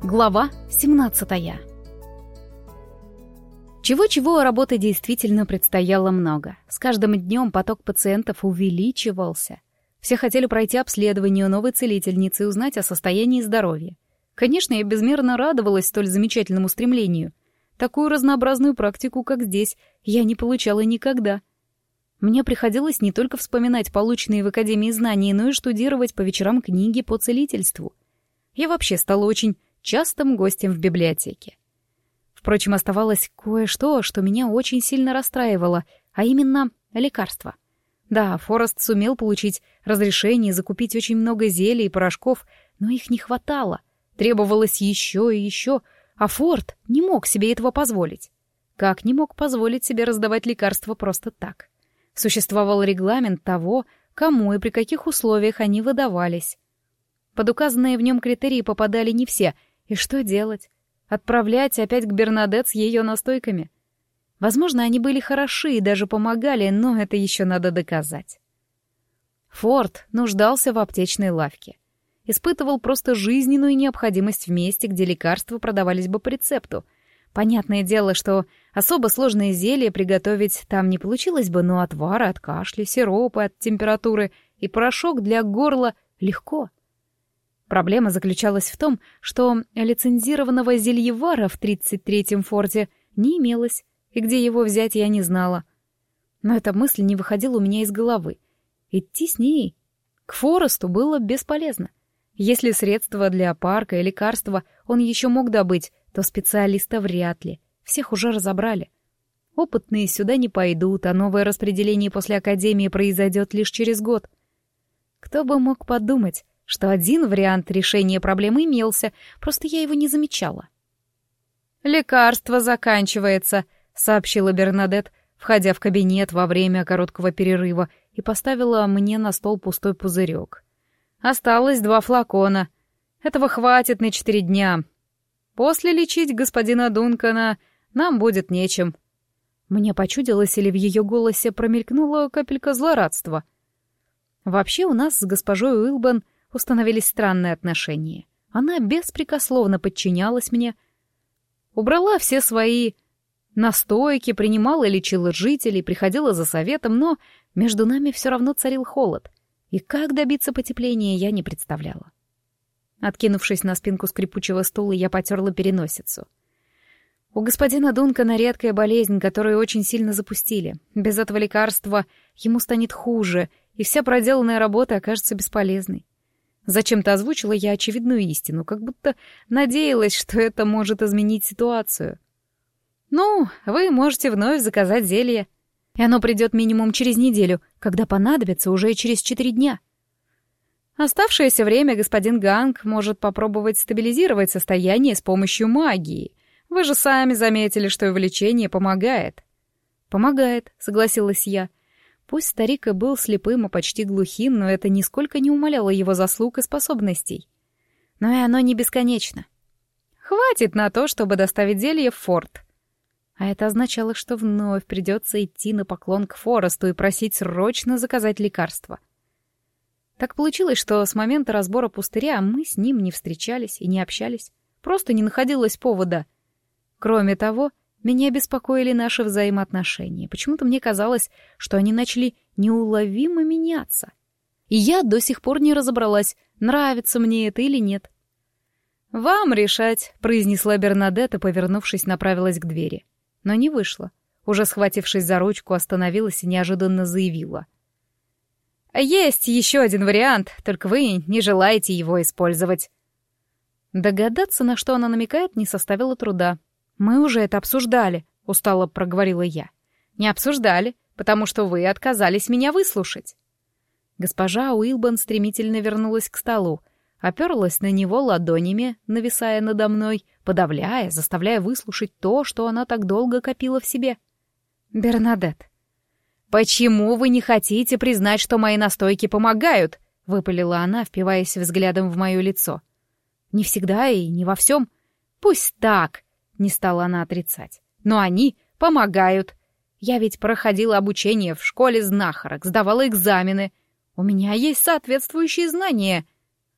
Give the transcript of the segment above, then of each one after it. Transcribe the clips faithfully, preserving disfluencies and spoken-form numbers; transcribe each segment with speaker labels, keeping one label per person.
Speaker 1: Глава семнадцатая. Чего-чего, работы действительно предстояло много. С каждым днем поток пациентов увеличивался. Все хотели пройти обследование у новой целительницы и узнать о состоянии здоровья. Конечно, я безмерно радовалась столь замечательному стремлению. Такую разнообразную практику, как здесь, я не получала никогда. Мне приходилось не только вспоминать полученные в Академии знания, но и штудировать по вечерам книги по целительству. Я вообще стала очень частым гостем в библиотеке. Впрочем, оставалось кое-что, что меня очень сильно расстраивало, а именно лекарства. Да, Форест сумел получить разрешение закупить очень много зелий и порошков, но их не хватало. Требовалось еще и еще, а Форд не мог себе этого позволить. Как не мог позволить себе раздавать лекарства просто так? Существовал регламент того, кому и при каких условиях они выдавались. Под указанные в нем критерии попадали не все. И что делать? Отправлять опять к Бернадет с ее настойками? Возможно, они были хороши и даже помогали, но это еще надо доказать. Форд нуждался в аптечной лавке. Испытывал просто жизненную необходимость в месте, где лекарства продавались бы по рецепту. Понятное дело, что особо сложные зелья приготовить там не получилось бы, но отвары от кашля, сиропы от температуры и порошок для горла легко. Проблема заключалась в том, что лицензированного зельевара в тридцать третьем форте не имелось, и где его взять я не знала. Но эта мысль не выходила у меня из головы. Идти с ней к Форесту было бесполезно. Если средства для парка и лекарства он еще мог добыть, то специалиста вряд ли. Всех уже разобрали. Опытные сюда не пойдут, а новое распределение после Академии произойдет лишь через год. Кто бы мог подумать, что один вариант решения проблемы имелся, просто я его не замечала. «Лекарство заканчивается», — сообщила Бернадет, входя в кабинет во время короткого перерыва, и поставила мне на стол пустой пузырек. «Осталось два флакона. Этого хватит на четыре дня. После лечить господина Дункана нам будет нечем». Мне почудилось, или в ее голосе промелькнула капелька злорадства. Вообще у нас с госпожой Уилбан установились странные отношения. Она беспрекословно подчинялась мне, убрала все свои настойки, принимала и лечила жителей, приходила за советом, но между нами все равно царил холод, и как добиться потепления я не представляла. Откинувшись на спинку скрипучего стула, я потерла переносицу. У господина Дункана редкая болезнь, которую очень сильно запустили. Без этого лекарства ему станет хуже, и вся проделанная работа окажется бесполезной. Зачем-то озвучила я очевидную истину, как будто надеялась, что это может изменить ситуацию. «Ну, вы можете вновь заказать зелье, и оно придет минимум через неделю, когда понадобится уже через четыре дня. Оставшееся время господин Ганг может попробовать стабилизировать состояние с помощью магии. Вы же сами заметили, что его лечение помогает». «Помогает», — согласилась я. Пусть старик и был слепым и почти глухим, но это нисколько не умаляло его заслуг и способностей. Но и оно не бесконечно. Хватит на то, чтобы доставить зелье в форт. А это означало, что вновь придется идти на поклон к Форесту и просить срочно заказать лекарство. Так получилось, что с момента разбора пустыря мы с ним не встречались и не общались. Просто не находилось повода. Кроме того, меня беспокоили наши взаимоотношения. Почему-то мне казалось, что они начали неуловимо меняться. И я до сих пор не разобралась, нравится мне это или нет. «Вам решать», — произнесла Бернадет и, повернувшись, направилась к двери. Но не вышла. Уже схватившись за ручку, остановилась и неожиданно заявила. «Есть еще один вариант, только вы не желаете его использовать». Догадаться, на что она намекает, не составило труда. «Мы уже это обсуждали», — устало проговорила я. «Не обсуждали, потому что вы отказались меня выслушать». Госпожа Уилбан стремительно вернулась к столу, оперлась на него ладонями, нависая надо мной, подавляя, заставляя выслушать то, что она так долго копила в себе. «Бернадет, почему вы не хотите признать, что мои настойки помогают?» — выпалила она, впиваясь взглядом в мое лицо. «Не всегда и не во всем. Пусть так», — не стала она отрицать. «Но они помогают. Я ведь проходила обучение в школе знахарок, сдавала экзамены. У меня есть соответствующие знания».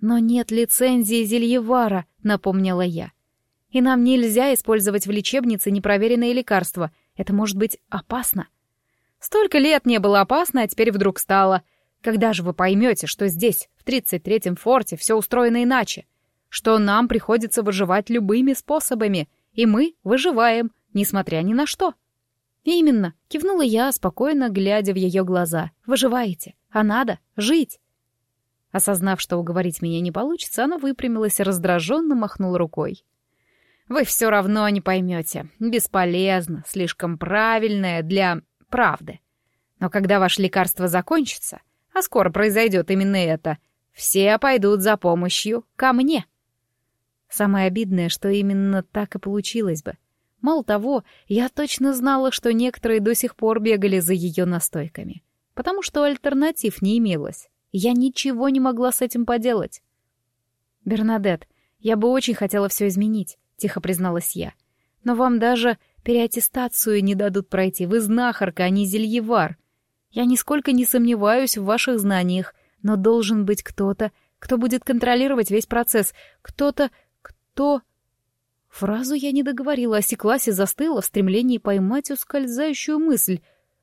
Speaker 1: «Но нет лицензии зельевара», — напомнила я. «И нам нельзя использовать в лечебнице непроверенные лекарства. Это может быть опасно». «Столько лет не было опасно, а теперь вдруг стало. Когда же вы поймете, что здесь, в тридцать третьем форте, все устроено иначе? Что нам приходится выживать любыми способами, и мы выживаем, несмотря ни на что?» «Именно», — кивнула я, спокойно глядя в ее глаза. «Выживаете, а надо жить». Осознав, что уговорить меня не получится, она выпрямилась и раздраженно махнула рукой. «Вы все равно не поймете. Бесполезно, слишком правильное для правды. Но когда ваше лекарство закончится, а скоро произойдет именно это, все пойдут за помощью ко мне». Самое обидное, что именно так и получилось бы. Мало того, я точно знала, что некоторые до сих пор бегали за ее настойками, потому что альтернатив не имелось. Я ничего не могла с этим поделать. «Бернадет, я бы очень хотела все изменить», — тихо призналась я. «Но вам даже переаттестацию не дадут пройти. Вы знахарка, а не зельевар. Я нисколько не сомневаюсь в ваших знаниях, но должен быть кто-то, кто будет контролировать весь процесс. Кто-то, кто...» Фразу я не договорила, осеклась и застыла в стремлении поймать ускользающую мысль.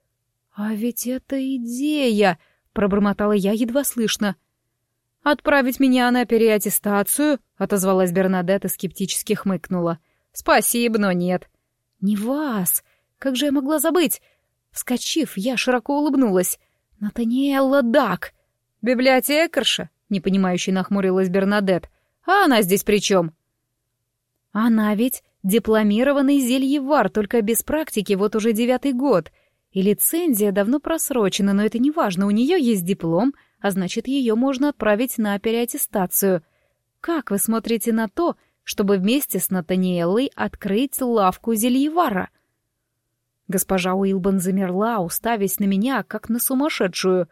Speaker 1: «А ведь это идея!» — пробормотала я едва слышно. «Отправить меня на переаттестацию?» — отозвалась Бернадетта, скептически хмыкнула. «Спасибо, но нет». «Не вас! Как же я могла забыть?» Вскочив, я широко улыбнулась. «Натаниэлла Дак!» «Библиотекарша?» — непонимающе нахмурилась Бернадетт. «А она здесь при чем?» «Она ведь дипломированный зельевар, только без практики вот уже девятый год. И лицензия давно просрочена, но это не важно, у нее есть диплом, а значит, ее можно отправить на переаттестацию. Как вы смотрите на то, чтобы вместе с Натаниэллой открыть лавку зельевара?» Госпожа Уилбан замерла, уставясь на меня, как на сумасшедшую.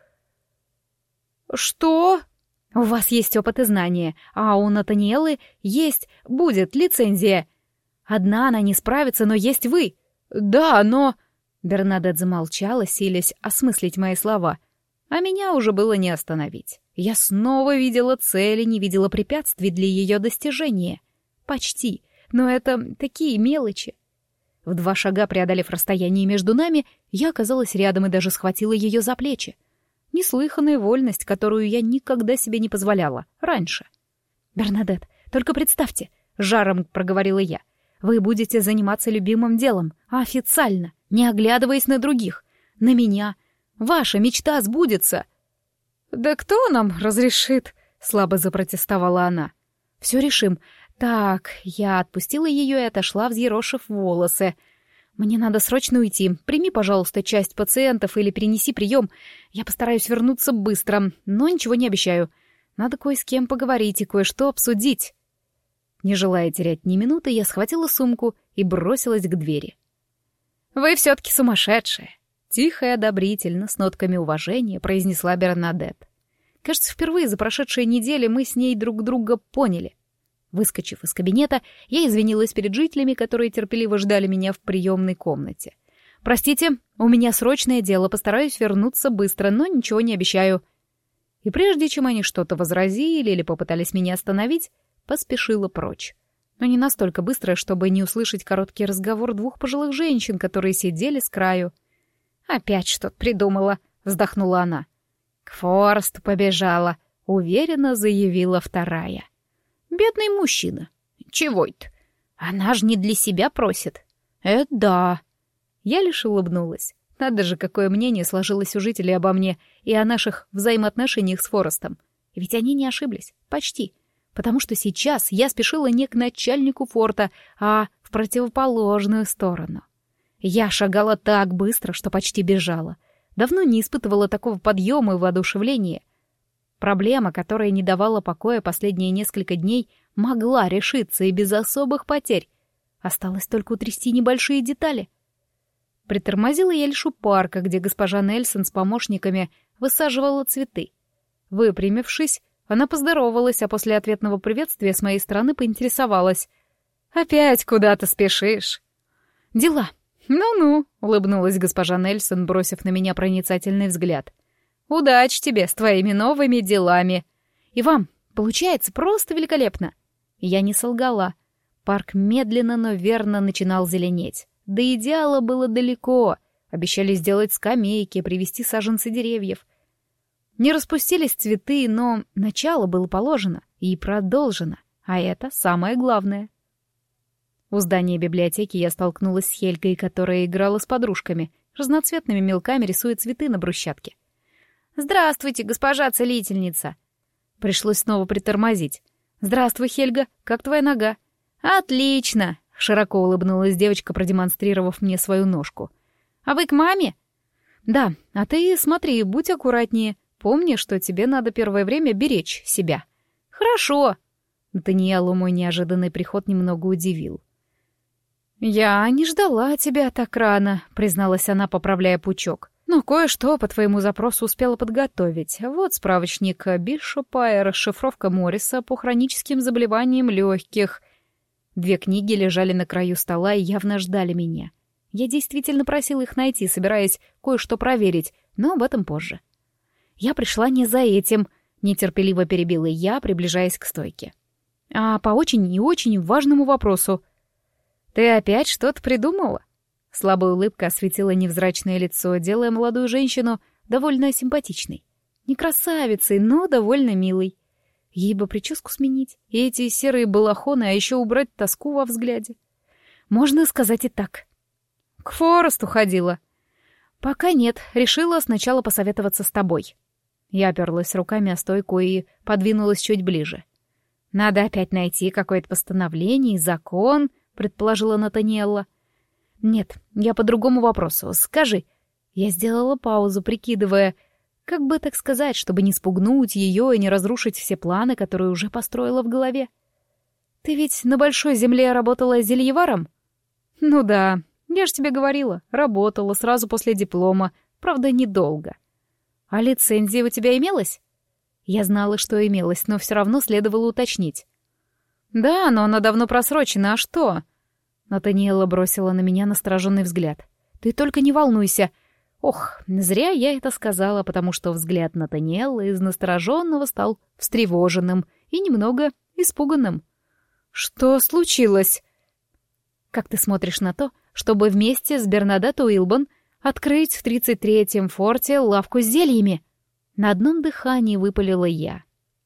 Speaker 1: «Что?» «У вас есть опыт и знания, а у Натаниэллы есть, будет лицензия. Одна она не справится, но есть вы». «Да, но...» Бернадетт замолчала, силясь осмыслить мои слова. А меня уже было не остановить. Я снова видела цели, не видела препятствий для ее достижения. Почти, но это такие мелочи. В два шага преодолев расстояние между нами, я оказалась рядом и даже схватила ее за плечи. Неслыханная вольность, которую я никогда себе не позволяла раньше. «Бернадетт, только представьте», — жаром проговорила я, «вы будете заниматься любимым делом, официально, не оглядываясь на других, на меня. Ваша мечта сбудется». «Да кто нам разрешит?» — слабо запротестовала она. «Все решим. Так, я отпустила ее и отошла, взъерошив волосы. Мне надо срочно уйти. Прими, пожалуйста, часть пациентов или перенеси прием. Я постараюсь вернуться быстро, но ничего не обещаю. Надо кое с кем поговорить и кое-что обсудить». Не желая терять ни минуты, я схватила сумку и бросилась к двери. «Вы все-таки сумасшедшая!» Тихо и одобрительно, с нотками уважения, произнесла Бернадетт. Кажется, впервые за прошедшие недели мы с ней друг друга поняли. Выскочив из кабинета, я извинилась перед жителями, которые терпеливо ждали меня в приемной комнате. «Простите, у меня срочное дело, постараюсь вернуться быстро, но ничего не обещаю». И прежде чем они что-то возразили или попытались меня остановить, поспешила прочь. Но не настолько быстро, чтобы не услышать короткий разговор двух пожилых женщин, которые сидели с краю. «Опять что-то придумала», — вздохнула она. «К Форсту побежала», — уверенно заявила вторая. «Бедный мужчина. Чего это? Она же не для себя просит». «Это да». Я лишь улыбнулась. Надо же, какое мнение сложилось у жителей обо мне и о наших взаимоотношениях с Форестом. И ведь они не ошиблись. Почти. Потому что сейчас я спешила не к начальнику форта, а в противоположную сторону. Я шагала так быстро, что почти бежала. Давно не испытывала такого подъема и воодушевления. Проблема, которая не давала покоя последние несколько дней, могла решиться и без особых потерь. Осталось только утрясти небольшие детали. Притормозила я лишь у парка, где госпожа Нельсон с помощниками высаживала цветы. Выпрямившись, она поздоровалась, а после ответного приветствия с моей стороны поинтересовалась. «Опять куда-то спешишь?» «Дела». «Ну-ну», — улыбнулась госпожа Нельсон, бросив на меня проницательный взгляд. «Удачи тебе с твоими новыми делами. И вам», — Получается просто великолепно. Я не солгала. Парк медленно, но верно начинал зеленеть. До идеала было далеко. Обещали сделать скамейки, привезти саженцы деревьев. Не распустились цветы, но начало было положено и продолжено. А это самое главное. У здания библиотеки я столкнулась с Хельгой, которая играла с подружками. Разноцветными мелками рисуя цветы на брусчатке. «Здравствуйте, госпожа целительница!» Пришлось снова притормозить. «Здравствуй, Хельга, как твоя нога?» «Отлично!» — широко улыбнулась девочка, продемонстрировав мне свою ножку. «А вы к маме?» «Да, а ты смотри, будь аккуратнее. Помни, что тебе надо первое время беречь себя». «Хорошо!» Натаниэлу мой неожиданный приход немного удивил. «Я не ждала тебя так рано», — призналась она, поправляя пучок. «Но кое-что по твоему запросу успела подготовить. Вот справочник Бишопа и расшифровка Морриса по хроническим заболеваниям легких». Две книги лежали на краю стола и явно ждали меня. Я действительно просила их найти, собираясь кое-что проверить, но об этом позже. «Я пришла не за этим», — нетерпеливо перебила я, приближаясь к стойке. «А по очень и очень важному вопросу». «Ты опять что-то придумала?» Слабая улыбка осветила невзрачное лицо, делая молодую женщину довольно симпатичной. Не красавицей, но довольно милой. Ей бы прическу сменить, и эти серые балахоны, а еще убрать тоску во взгляде. Можно сказать и так. «К Форесту ходила». «Пока нет, решила сначала посоветоваться с тобой». Я оперлась руками о стойку и подвинулась чуть ближе. «Надо опять найти какое-то постановление и закон», — предположила Натаниэлла. «Нет, я по другому вопросу. Скажи». Я сделала паузу, прикидывая, как бы так сказать, чтобы не спугнуть ее и не разрушить все планы, которые уже построила в голове. «Ты ведь на Большой Земле работала зельеваром?» «Ну да, я ж тебе говорила, работала сразу после диплома, правда, недолго». «А лицензия у тебя имелась?» Я знала, что имелась, но все равно следовало уточнить. «Да, но она давно просрочена, а что?» Натаниэлла бросила на меня настороженный взгляд. «Ты только не волнуйся». Ох, зря я это сказала, потому что взгляд Натаниэллы из настороженного стал встревоженным и немного испуганным. «Что случилось?» «Как ты смотришь на то, чтобы вместе с Бернадетт Уилбон открыть в тридцать третьем форте лавку с зельями?» На одном дыхании выпалила я.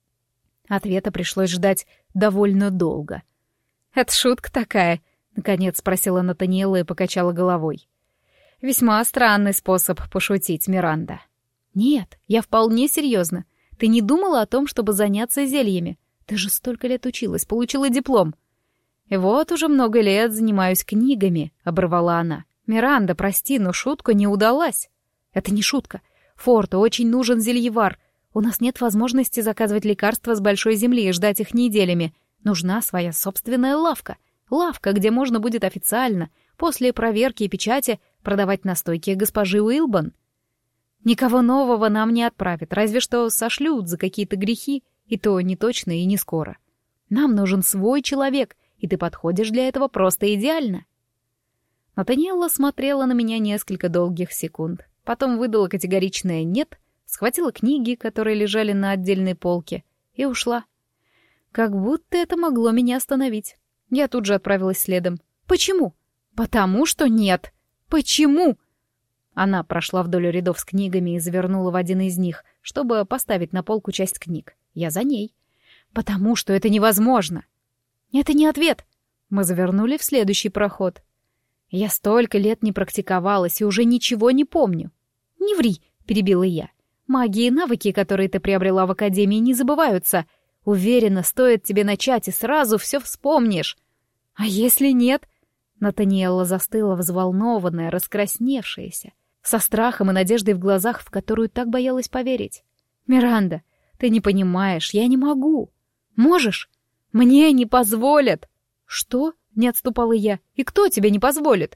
Speaker 1: Ответа пришлось ждать довольно долго. «Это шутка такая?» — наконец спросила Натаниэлла и покачала головой. «Весьма странный способ пошутить, Миранда». «Нет, я вполне серьезно. Ты не думала о том, чтобы заняться зельями? Ты же столько лет училась, получила диплом». «И вот уже много лет занимаюсь книгами», — оборвала она. «Миранда, прости, но шутка не удалась». «Это не шутка. Форту очень нужен зельевар. У нас нет возможности заказывать лекарства с Большой Земли и ждать их неделями. Нужна своя собственная лавка. Лавка, где можно будет официально, после проверки и печати, продавать настойки госпожи Уилбон. Никого нового нам не отправят, разве что сошлют за какие-то грехи, и то не точно и не скоро. Нам нужен свой человек, и ты подходишь для этого просто идеально». Натаниэлла смотрела на меня несколько долгих секунд, потом выдала категоричное «нет», схватила книги, которые лежали на отдельной полке, и ушла. Как будто это могло меня остановить. Я тут же отправилась следом. «Почему?» «Потому что нет». «Почему?» Она прошла вдоль рядов с книгами и завернула в один из них, чтобы поставить на полку часть книг. Я за ней. «Потому что это невозможно». «Это не ответ». Мы завернули в следующий проход. «Я столько лет не практиковалась и уже ничего не помню». «Не ври», — перебила я. «Магии и навыки, которые ты приобрела в Академии, не забываются. Уверена, стоит тебе начать, и сразу все вспомнишь». «А если нет?» Натаниэлла застыла, взволнованная, раскрасневшаяся, со страхом и надеждой в глазах, в которую так боялась поверить. «Миранда, ты не понимаешь, я не могу». «Можешь?» «Мне не позволят». «Что?» — не отступала я. «И кто тебе не позволит?»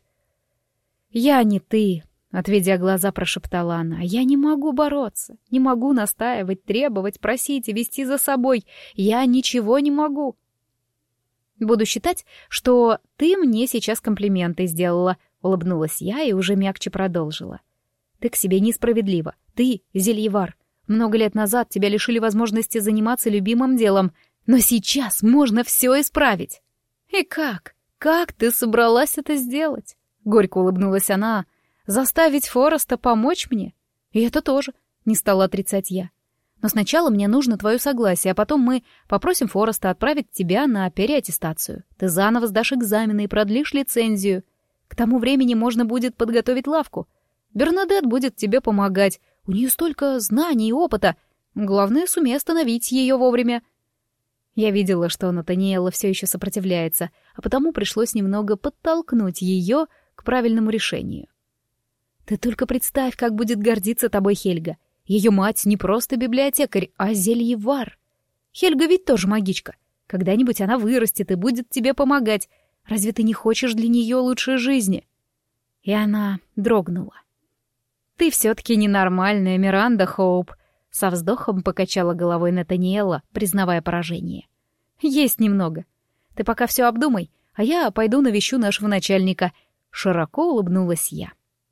Speaker 1: «Я не ты», — отведя глаза, прошептала она. «Я не могу бороться, не могу настаивать, требовать, просить и вести за собой. Я ничего не могу». «Буду считать, что ты мне сейчас комплименты сделала», — улыбнулась я и уже мягче продолжила. «Ты к себе несправедлива. Ты — зельевар. Много лет назад тебя лишили возможности заниматься любимым делом, но сейчас можно все исправить. И как? Как ты собралась это сделать? Горько улыбнулась она. Заставить Фореста помочь мне? И это тоже, не стала отрицать я. Но сначала мне нужно твое согласие, а потом мы попросим Фореста отправить тебя на переаттестацию. Ты заново сдашь экзамены и продлишь лицензию. К тому времени можно будет подготовить лавку. Бернадет будет тебе помогать. У нее столько знаний и опыта. Главное, сумей остановить ее вовремя. Я видела, что Натаниэла все еще сопротивляется, а потому пришлось немного подтолкнуть ее к правильному решению. Ты только представь, как будет гордиться тобой Хельга. Ее мать не просто библиотекарь, а зельевар. Хельга ведь тоже магичка. Когда-нибудь она вырастет и будет тебе помогать. Разве ты не хочешь для нее лучшей жизни? И она дрогнула. Ты все-таки ненормальная, Миранда Хоуп. Со вздохом покачала головой Натаниэла, признавая поражение. Есть немного. Ты пока все обдумай, а я пойду навещу нашего начальника. Широко улыбнулась я.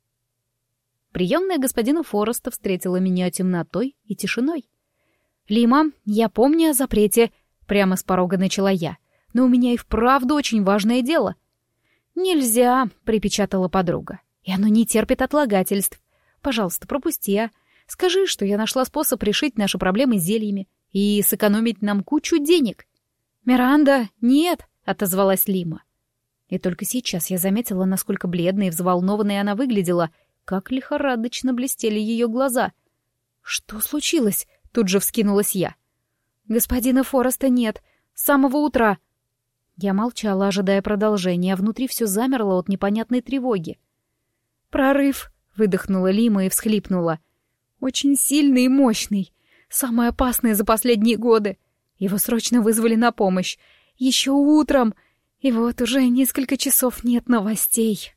Speaker 1: Приемная господина Фореста встретила меня темнотой и тишиной. «Лима, я помню о запрете», — прямо с порога начала я, «но у меня и вправду очень важное дело». «Нельзя», — припечатала подруга, «и оно не терпит отлагательств. Пожалуйста, пропусти, а. Скажи, что я нашла способ решить наши проблемы зельями и сэкономить нам кучу денег». «Миранда, нет», — отозвалась Лима. И только сейчас я заметила, насколько бледной и взволнованной она выглядела, как лихорадочно блестели ее глаза. «Что случилось?» — тут же вскинулась я. «Господина Фореста нет. С самого утра». Я молчала, ожидая продолжения, а внутри все замерло от непонятной тревоги. «Прорыв!» — выдохнула Лима и всхлипнула. «Очень сильный и мощный. Самый опасный за последние годы. Его срочно вызвали на помощь. Еще утром. И вот уже несколько часов нет новостей».